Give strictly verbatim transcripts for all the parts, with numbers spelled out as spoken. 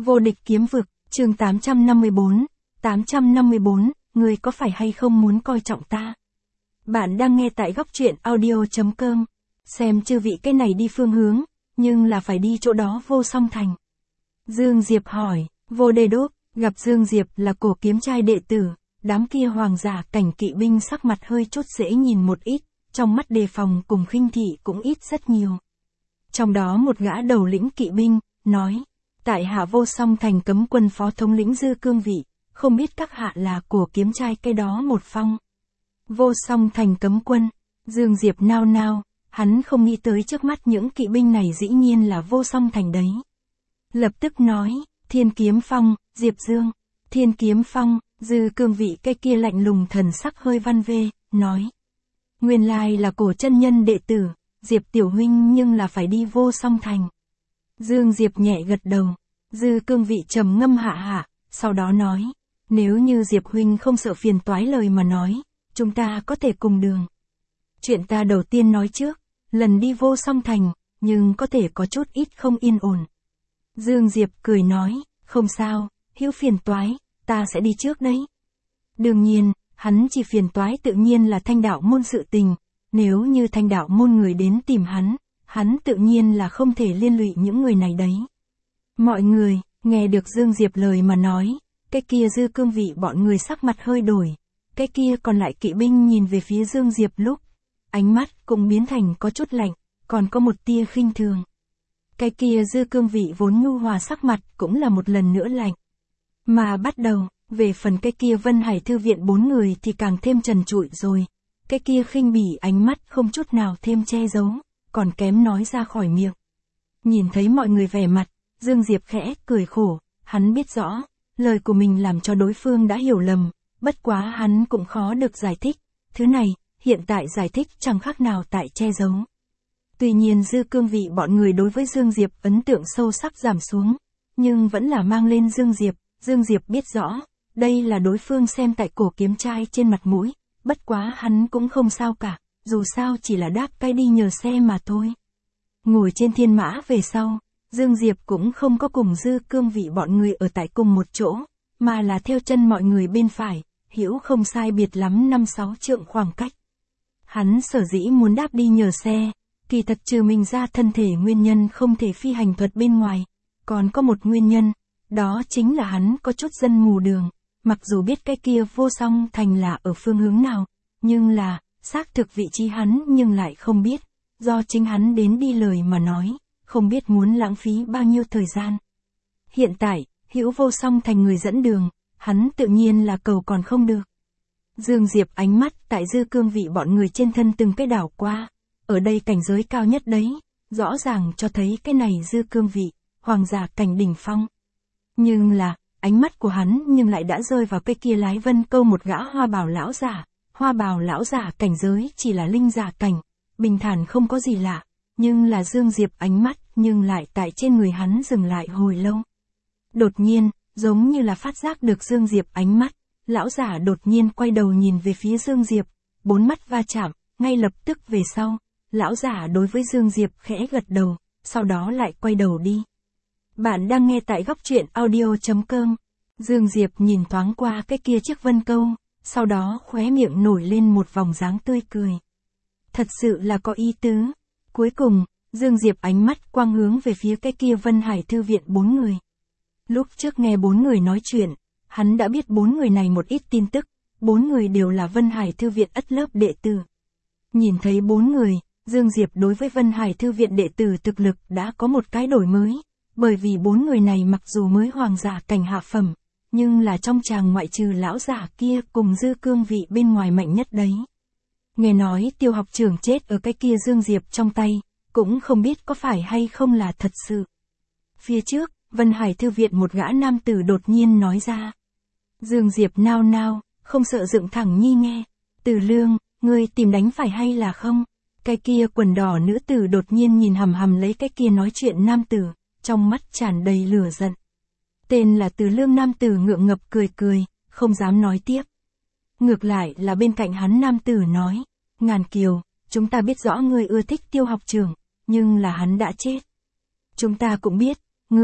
Vô địch kiếm vực, chương tám trăm năm mươi bốn, tám trăm năm mươi bốn, ngươi có phải hay không muốn coi trọng ta? Bạn đang nghe tại góc truyện audio chấm com. Xem chư vị cái này đi phương hướng, nhưng là phải đi chỗ đó vô song thành. Dương Diệp hỏi, vô đề đốt, gặp Dương Diệp là cổ kiếm trai đệ tử, đám kia hoàng giả cảnh kỵ binh sắc mặt hơi chút dễ nhìn một ít, trong mắt đề phòng cùng khinh thị cũng ít rất nhiều. Trong đó một gã đầu lĩnh kỵ binh, nói, tại hạ vô song thành cấm quân phó thống lĩnh Dư Cương vị, không biết các hạ là của kiếm trai cái đó một phong. Vô song thành cấm quân, Dương Diệp nao nao, hắn không nghĩ tới trước mắt những kỵ binh này dĩ nhiên là vô song thành đấy. Lập tức nói, Thiên Kiếm Phong, Diệp Dương, Thiên Kiếm Phong, Dư Cương vị cái kia lạnh lùng thần sắc hơi văn vê, nói. Nguyên lai là cổ chân nhân đệ tử, Diệp tiểu huynh nhưng là phải đi vô song thành. Dương Diệp nhẹ gật đầu, Dư Cương vị trầm ngâm hạ hạ, sau đó nói, nếu như Diệp huynh không sợ phiền toái lời mà nói, chúng ta có thể cùng đường. Chuyện ta đầu tiên nói trước, lần đi vô song thành, nhưng có thể có chút ít không yên ổn. Dương Diệp cười nói, không sao, hữu phiền toái, ta sẽ đi trước đấy. Đương nhiên, hắn chỉ phiền toái tự nhiên là thanh đạo môn sự tình, nếu như thanh đạo môn người đến tìm hắn, hắn tự nhiên là không thể liên lụy những người này đấy. Mọi người, nghe được Dương Diệp lời mà nói, cái kia Dư Cương vị bọn người sắc mặt hơi đổi, cái kia còn lại kỵ binh nhìn về phía Dương Diệp lúc, ánh mắt cũng biến thành có chút lạnh, còn có một tia khinh thường. Cái kia Dư Cương vị vốn nhu hòa sắc mặt cũng là một lần nữa lạnh. Mà bắt đầu, về phần cái kia Vân Hải Thư viện bốn người thì càng thêm trần trụi rồi, cái kia khinh bỉ ánh mắt không chút nào thêm che giấu, còn kém nói ra khỏi miệng. Nhìn thấy mọi người vẻ mặt, Dương Diệp khẽ cười khổ, hắn biết rõ, lời của mình làm cho đối phương đã hiểu lầm, bất quá hắn cũng khó được giải thích, thứ này, hiện tại giải thích chẳng khác nào tại che giấu. Tuy nhiên Dư Cương vị bọn người đối với Dương Diệp ấn tượng sâu sắc giảm xuống, nhưng vẫn là mang lên Dương Diệp, Dương Diệp biết rõ, đây là đối phương xem tại cổ kiếm trai trên mặt mũi, bất quá hắn cũng không sao cả, dù sao chỉ là đáp cái đi nhờ xe mà thôi. Ngồi trên thiên mã về sau, Dương Diệp cũng không có cùng Dư Cương vị bọn người ở tại cùng một chỗ, mà là theo chân mọi người bên phải, hữu không sai biệt lắm năm sáu trượng khoảng cách. Hắn sở dĩ muốn đáp đi nhờ xe, kỳ thật trừ mình ra thân thể nguyên nhân không thể phi hành thuật bên ngoài, còn có một nguyên nhân, đó chính là hắn có chút dân mù đường, mặc dù biết cái kia vô song thành là ở phương hướng nào, nhưng là, xác thực vị trí hắn nhưng lại không biết, do chính hắn đến đi lời mà nói, không biết muốn lãng phí bao nhiêu thời gian. Hiện tại, hữu vô song thành người dẫn đường, hắn tự nhiên là cầu còn không được. Dương Diệp ánh mắt tại Dư Cương vị bọn người trên thân từng cái đảo qua, ở đây cảnh giới cao nhất đấy, rõ ràng cho thấy cái này Dư Cương vị, hoàng giả cảnh đỉnh phong. Nhưng là, ánh mắt của hắn nhưng lại đã rơi vào cái kia Lái Vân Câu một gã hoa bào lão giả, hoa bào lão giả cảnh giới chỉ là linh giả cảnh, bình thản không có gì lạ, nhưng là Dương Diệp ánh mắt nhưng lại tại trên người hắn dừng lại hồi lâu. Đột nhiên, giống như là phát giác được Dương Diệp ánh mắt, lão giả đột nhiên quay đầu nhìn về phía Dương Diệp, bốn mắt va chạm, ngay lập tức về sau, lão giả đối với Dương Diệp khẽ gật đầu, sau đó lại quay đầu đi. Bạn đang nghe tại góc truyện audio chấm com. Dương Diệp nhìn thoáng qua cái kia chiếc vân câu, sau đó khóe miệng nổi lên một vòng dáng tươi cười. Thật sự là có ý tứ. Cuối cùng, Dương Diệp ánh mắt quang hướng về phía cái kia Vân Hải Thư viện bốn người. Lúc trước nghe bốn người nói chuyện, hắn đã biết bốn người này một ít tin tức, bốn người đều là Vân Hải Thư viện ất lớp đệ tử. Nhìn thấy bốn người, Dương Diệp đối với Vân Hải Thư viện đệ tử thực lực đã có một cái đổi mới, bởi vì bốn người này mặc dù mới hoàng giả cảnh hạ phẩm, nhưng là trong tràng ngoại trừ lão giả kia cùng Dư Cương vị bên ngoài mạnh nhất đấy. Nghe nói Tiêu học trưởng chết ở cái kia Dương Diệp trong tay, cũng không biết có phải hay không là thật sự. Phía trước, Vân Hải Thư viện một gã nam tử đột nhiên nói ra. Dương Diệp nao nao, không sợ dựng thẳng nhi nghe. Từ Lương, ngươi tìm đánh phải hay là không? Cái kia quần đỏ nữ tử đột nhiên nhìn hằm hằm lấy cái kia nói chuyện nam tử, trong mắt tràn đầy lửa giận. Tên là Từ Lương nam tử ngượng ngập cười cười, không dám nói tiếp. Ngược lại là bên cạnh hắn nam tử nói, Ngàn Kiều, chúng ta biết rõ ngươi ưa thích Tiêu học trưởng, nhưng là hắn đã chết. Chúng ta cũng biết, ngươi,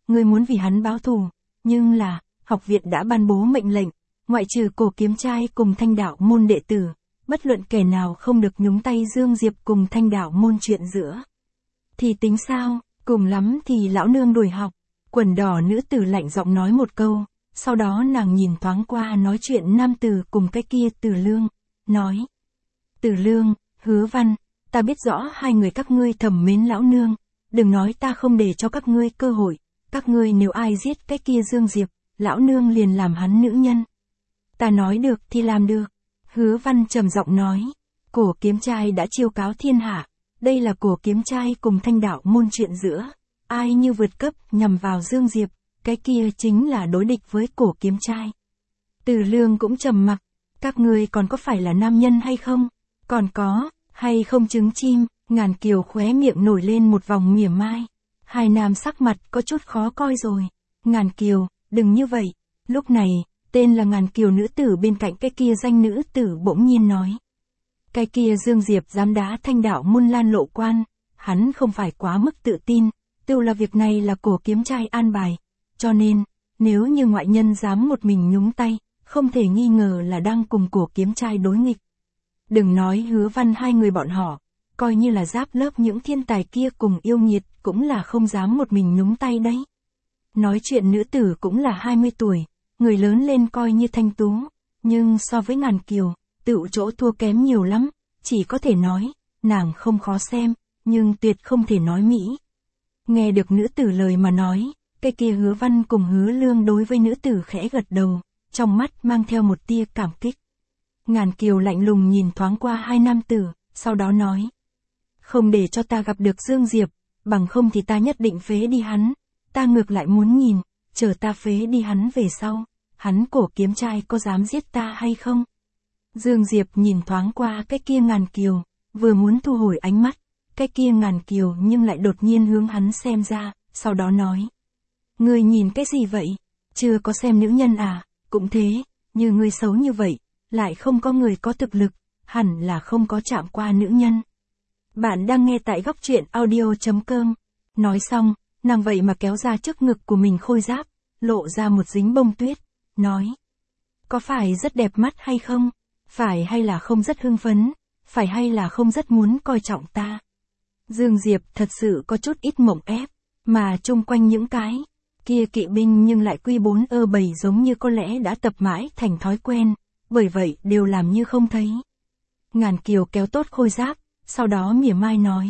ngươi muốn vì hắn báo thù, nhưng là, học viện đã ban bố mệnh lệnh, ngoại trừ Cổ Kiếm Trai cùng Thanh Đạo môn đệ tử, bất luận kẻ nào không được nhúng tay Dương Diệp cùng Thanh Đạo môn chuyện giữa. Thì tính sao, cùng lắm thì lão nương đuổi học. Quần đỏ nữ tử lạnh giọng nói một câu, sau đó nàng nhìn thoáng qua nói chuyện nam tử cùng cái kia Tử Lương, nói. Tử Lương, Hứa Văn, ta biết rõ hai người các ngươi thầm mến lão nương, đừng nói ta không để cho các ngươi cơ hội, các ngươi nếu ai giết cái kia Dương Diệp, lão nương liền làm hắn nữ nhân. Ta nói được thì làm được. Hứa Văn trầm giọng nói, Cổ Kiếm Trai đã chiêu cáo thiên hạ, đây là Cổ Kiếm Trai cùng Thanh Đạo môn chuyện giữa, ai như vượt cấp nhằm vào Dương Diệp, cái kia chính là đối địch với Cổ Kiếm Trai. Từ Lương cũng trầm mặc, các ngươi còn có phải là nam nhân hay không? Còn có, hay không trứng chim? Ngàn Kiều khóe miệng nổi lên một vòng mỉa mai. Hai nam sắc mặt có chút khó coi rồi. Ngàn Kiều, đừng như vậy. Lúc này, tên là Ngàn Kiều nữ tử bên cạnh cái kia danh nữ tử bỗng nhiên nói. Cái kia Dương Diệp dám đá Thanh Đạo môn Lan Lộ Quan, hắn không phải quá mức tự tin, tự là việc này là Cổ Kiếm Trai an bài, cho nên, nếu như ngoại nhân dám một mình nhúng tay, không thể nghi ngờ là đang cùng Cổ Kiếm Trai đối nghịch. Đừng nói Hứa Văn hai người bọn họ, coi như là giáp lớp những thiên tài kia cùng yêu nghiệt cũng là không dám một mình nhúng tay đấy. Nói chuyện nữ tử cũng là hai mươi tuổi, người lớn lên coi như thanh tú, nhưng so với Ngàn Kiều, tựu chỗ thua kém nhiều lắm, chỉ có thể nói, nàng không khó xem, nhưng tuyệt không thể nói mỹ. Nghe được nữ tử lời mà nói, cái kia Hứa Văn cùng Hứa Lương đối với nữ tử khẽ gật đầu, trong mắt mang theo một tia cảm kích. Ngàn Kiều lạnh lùng nhìn thoáng qua hai nam tử, sau đó nói. Không để cho ta gặp được Dương Diệp, bằng không thì ta nhất định phế đi hắn, ta ngược lại muốn nhìn, chờ ta phế đi hắn về sau, hắn Cổ Kiếm Trai có dám giết ta hay không? Dương Diệp nhìn thoáng qua cái kia Ngàn Kiều, vừa muốn thu hồi ánh mắt, cái kia Ngàn Kiều nhưng lại đột nhiên hướng hắn xem ra, sau đó nói. Ngươi nhìn cái gì vậy? Chưa có xem nữ nhân à? Cũng thế, như ngươi xấu như vậy, lại không có người có thực lực, hẳn là không có chạm qua nữ nhân. Bạn đang nghe tại góc truyện audio chấm com. Nói xong, nàng vậy mà kéo ra trước ngực của mình khôi giáp, lộ ra một dính bông tuyết, nói. Có phải rất đẹp mắt hay không? Phải hay là không rất hưng phấn? Phải hay là không rất muốn coi trọng ta? Dương Diệp thật sự có chút ít mộng ép, mà chung quanh những cái kia kỵ binh nhưng lại quy bốn ơ bảy giống như có lẽ đã tập mãi thành thói quen, bởi vậy đều làm như không thấy. Ngàn Kiều kéo tốt khôi giáp, sau đó mỉa mai nói.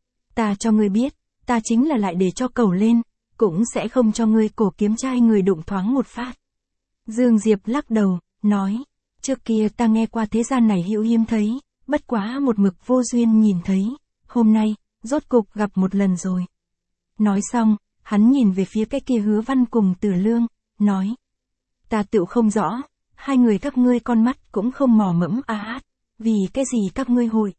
Ta cho ngươi biết, ta chính là lại để cho cầu lên, cũng sẽ không cho ngươi Cổ Kiếm Trai người đụng thoáng một phát. Dương Diệp lắc đầu, nói. Trước kia ta nghe qua thế gian này hữu hiếm thấy, bất quá một mực vô duyên nhìn thấy, hôm nay, rốt cục gặp một lần rồi. Nói xong, hắn nhìn về phía cái kia Hứa Văn cùng Tử Lương, nói. Ta tựu không rõ, hai người các ngươi con mắt cũng không mò mẫm a hát, vì cái gì các ngươi hội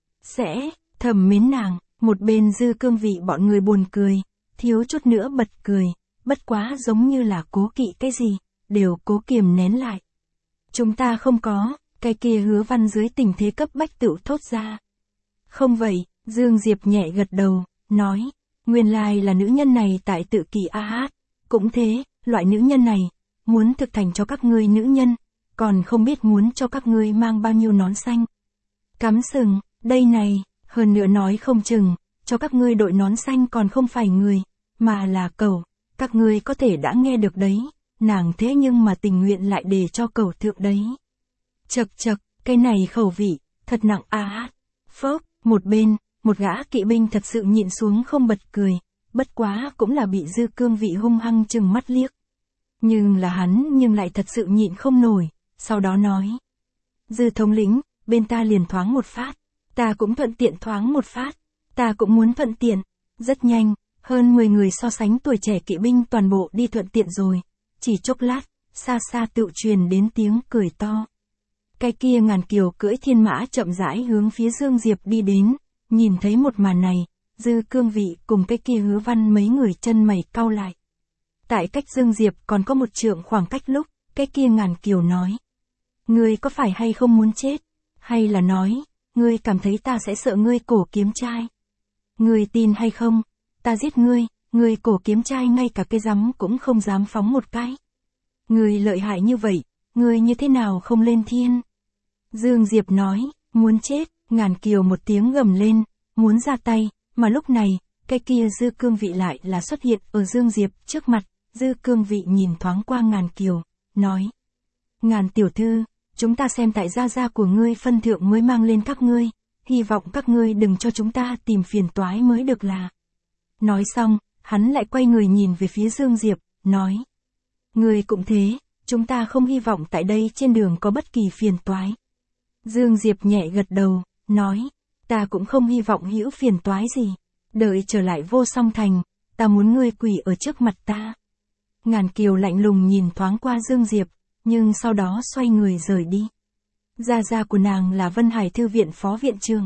sẽ thầm mến nàng. Một bên Dư Cương Vị bọn người buồn cười, thiếu chút nữa bật cười, bất quá giống như là cố kỵ cái gì, đều cố kiềm nén lại. Chúng ta không có, cái kia Hứa Văn dưới tình thế cấp bách tựu thốt ra. Không vậy, Dương Diệp nhẹ gật đầu, nói, nguyên lai là nữ nhân này tại tự kỷ a hát, cũng thế, loại nữ nhân này, muốn thực thành cho các ngươi nữ nhân, còn không biết muốn cho các ngươi mang bao nhiêu nón xanh. Cắm sừng, đây này, hơn nữa nói không chừng, cho các ngươi đội nón xanh còn không phải người, mà là cẩu, các ngươi có thể đã nghe được đấy, nàng thế nhưng mà tình nguyện lại để cho cẩu thượng đấy. Chật chật, cái này khẩu vị, thật nặng a hát. Phốc, một bên, một gã kỵ binh thật sự nhịn xuống không bật cười, bất quá cũng là bị Dư Cương Vị hung hăng chừng mắt liếc. Nhưng là hắn nhưng lại thật sự nhịn không nổi, sau đó nói. Dư thống lĩnh, bên ta liền thoáng một phát, ta cũng thuận tiện thoáng một phát, ta cũng muốn thuận tiện. Rất nhanh, hơn mười người so sánh tuổi trẻ kỵ binh toàn bộ đi thuận tiện rồi, chỉ chốc lát, xa xa tự truyền đến tiếng cười to. Cái kia Ngàn Kiều cưỡi thiên mã chậm rãi hướng phía Dương Diệp đi đến, nhìn thấy một màn này, Dư Cương Vị cùng cái kia Hứa Văn mấy người chân mày cau lại. Tại cách Dương Diệp còn có một trượng khoảng cách lúc, cái kia Ngàn Kiều nói. Ngươi có phải hay không muốn chết? Hay là nói, ngươi cảm thấy ta sẽ sợ ngươi Cổ Kiếm Trai? Ngươi tin hay không? Ta giết ngươi, người cổ kiếm trai ngay cả cái rắm cũng không dám phóng một cái. Người lợi hại như vậy, người như thế nào không lên thiên? Dương Diệp nói, muốn chết, Ngàn Kiều một tiếng gầm lên, muốn ra tay, mà lúc này, cái kia Dư Cương Vị lại là xuất hiện ở Dương Diệp trước mặt. Dư Cương Vị nhìn thoáng qua Ngàn Kiều, nói. Ngàn tiểu thư, chúng ta xem tại gia gia của ngươi phân thượng mới mang lên các ngươi, hy vọng các ngươi đừng cho chúng ta tìm phiền toái mới được là. Nói xong, hắn lại quay người nhìn về phía Dương Diệp, nói. Ngươi cũng thế, chúng ta không hy vọng tại đây trên đường có bất kỳ phiền toái. Dương Diệp nhẹ gật đầu, nói. Ta cũng không hy vọng hữu phiền toái gì. Đợi trở lại Vô Song Thành, ta muốn ngươi quỳ ở trước mặt ta. Ngàn Kiều lạnh lùng nhìn thoáng qua Dương Diệp, nhưng sau đó xoay người rời đi. Gia gia của nàng là Vân Hải Thư viện phó viện trưởng.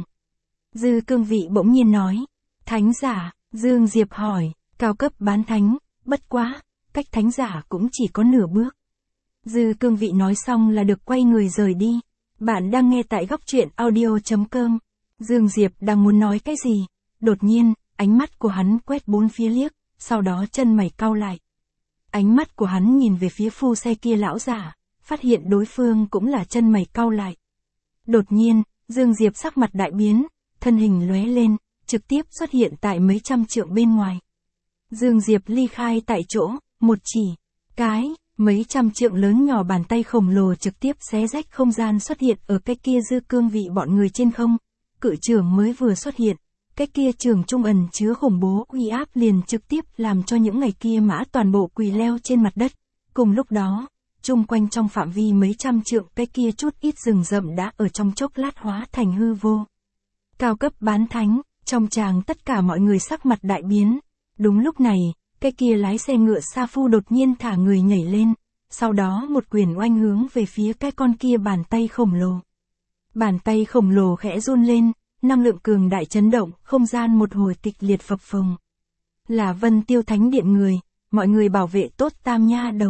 Dư Cương Vị bỗng nhiên nói. Thánh giả, Dương Diệp hỏi, cao cấp bán thánh, bất quá, cách thánh giả cũng chỉ có nửa bước. Dư Cương Vị nói xong là được quay người rời đi. Bạn đang nghe tại góc truyện audio chấm com. Dương Diệp đang muốn nói cái gì? Đột nhiên, ánh mắt của hắn quét bốn phía liếc, sau đó chân mày cau lại. Ánh mắt của hắn nhìn về phía phu xe kia lão giả, phát hiện đối phương cũng là chân mày cau lại. Đột nhiên, Dương Diệp sắc mặt đại biến, thân hình lóe lên, trực tiếp xuất hiện tại mấy trăm trượng bên ngoài. Dương Diệp ly khai tại chỗ, một chỉ, cái, mấy trăm trượng lớn nhỏ bàn tay khổng lồ trực tiếp xé rách không gian xuất hiện ở cái kia Dư Cương Vị bọn người trên không. Cự trưởng mới vừa xuất hiện, cái kia trường trung ẩn chứa khủng bố uy áp liền trực tiếp làm cho những ngày kia mã toàn bộ quỳ leo trên mặt đất. Cùng lúc đó, chung quanh trong phạm vi mấy trăm trượng cái kia chút ít rừng rậm đã ở trong chốc lát hóa thành hư vô. Cao cấp bán thánh, trong tràng tất cả mọi người sắc mặt đại biến. Đúng lúc này, cái kia lái xe ngựa Sa Phu đột nhiên thả người nhảy lên, sau đó một quyền oanh hướng về phía cái con kia bàn tay khổng lồ. Bàn tay khổng lồ khẽ run lên, năng lượng cường đại chấn động, không gian một hồi kịch liệt phập phồng. Là Vân Tiêu Thánh Điện người, mọi người bảo vệ tốt Tam Nha Đầu.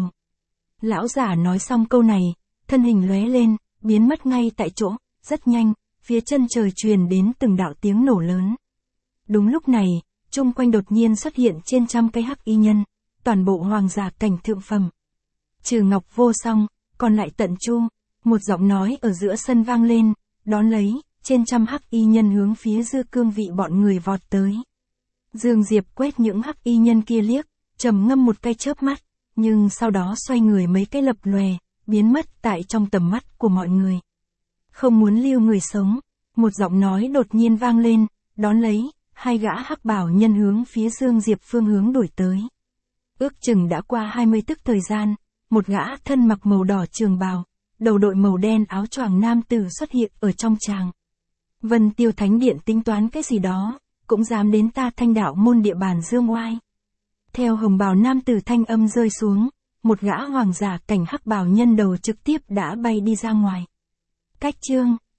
Lão giả nói xong câu này, thân hình lóe lên, biến mất ngay tại chỗ, rất nhanh, phía chân trời truyền đến từng đạo tiếng nổ lớn. Đúng lúc này, chung quanh đột nhiên xuất hiện trên trăm cái hắc y nhân, toàn bộ hoàng giả cảnh thượng phẩm. Trừ Ngọc Vô Song, còn lại Tận Chu, một giọng nói ở giữa sân vang lên, đón lấy, trên trăm hắc y nhân hướng phía Dư Cương Vị bọn người vọt tới. Dương Diệp quét những hắc y nhân kia liếc, trầm ngâm một cái chớp mắt, nhưng sau đó xoay người mấy cái lập lòe, biến mất tại trong tầm mắt của mọi người. Không muốn lưu người sống, một giọng nói đột nhiên vang lên, đón lấy, hai gã hắc bào nhân hướng phía Dương Diệp phương hướng đuổi tới. Ước chừng đã qua hai mươi tức thời gian, một gã thân mặc màu đỏ trường bào, đầu đội màu đen áo choàng nam tử xuất hiện ở trong tràng. Vân Tiêu Thánh Điện tính toán cái gì đó, cũng dám đến ta Thanh Đạo môn địa bàn dương oai. Theo hồng bào nam tử thanh âm rơi xuống, một gã hoàng giả cảnh hắc bào nhân đầu trực tiếp đã bay đi ra ngoài. Cách chương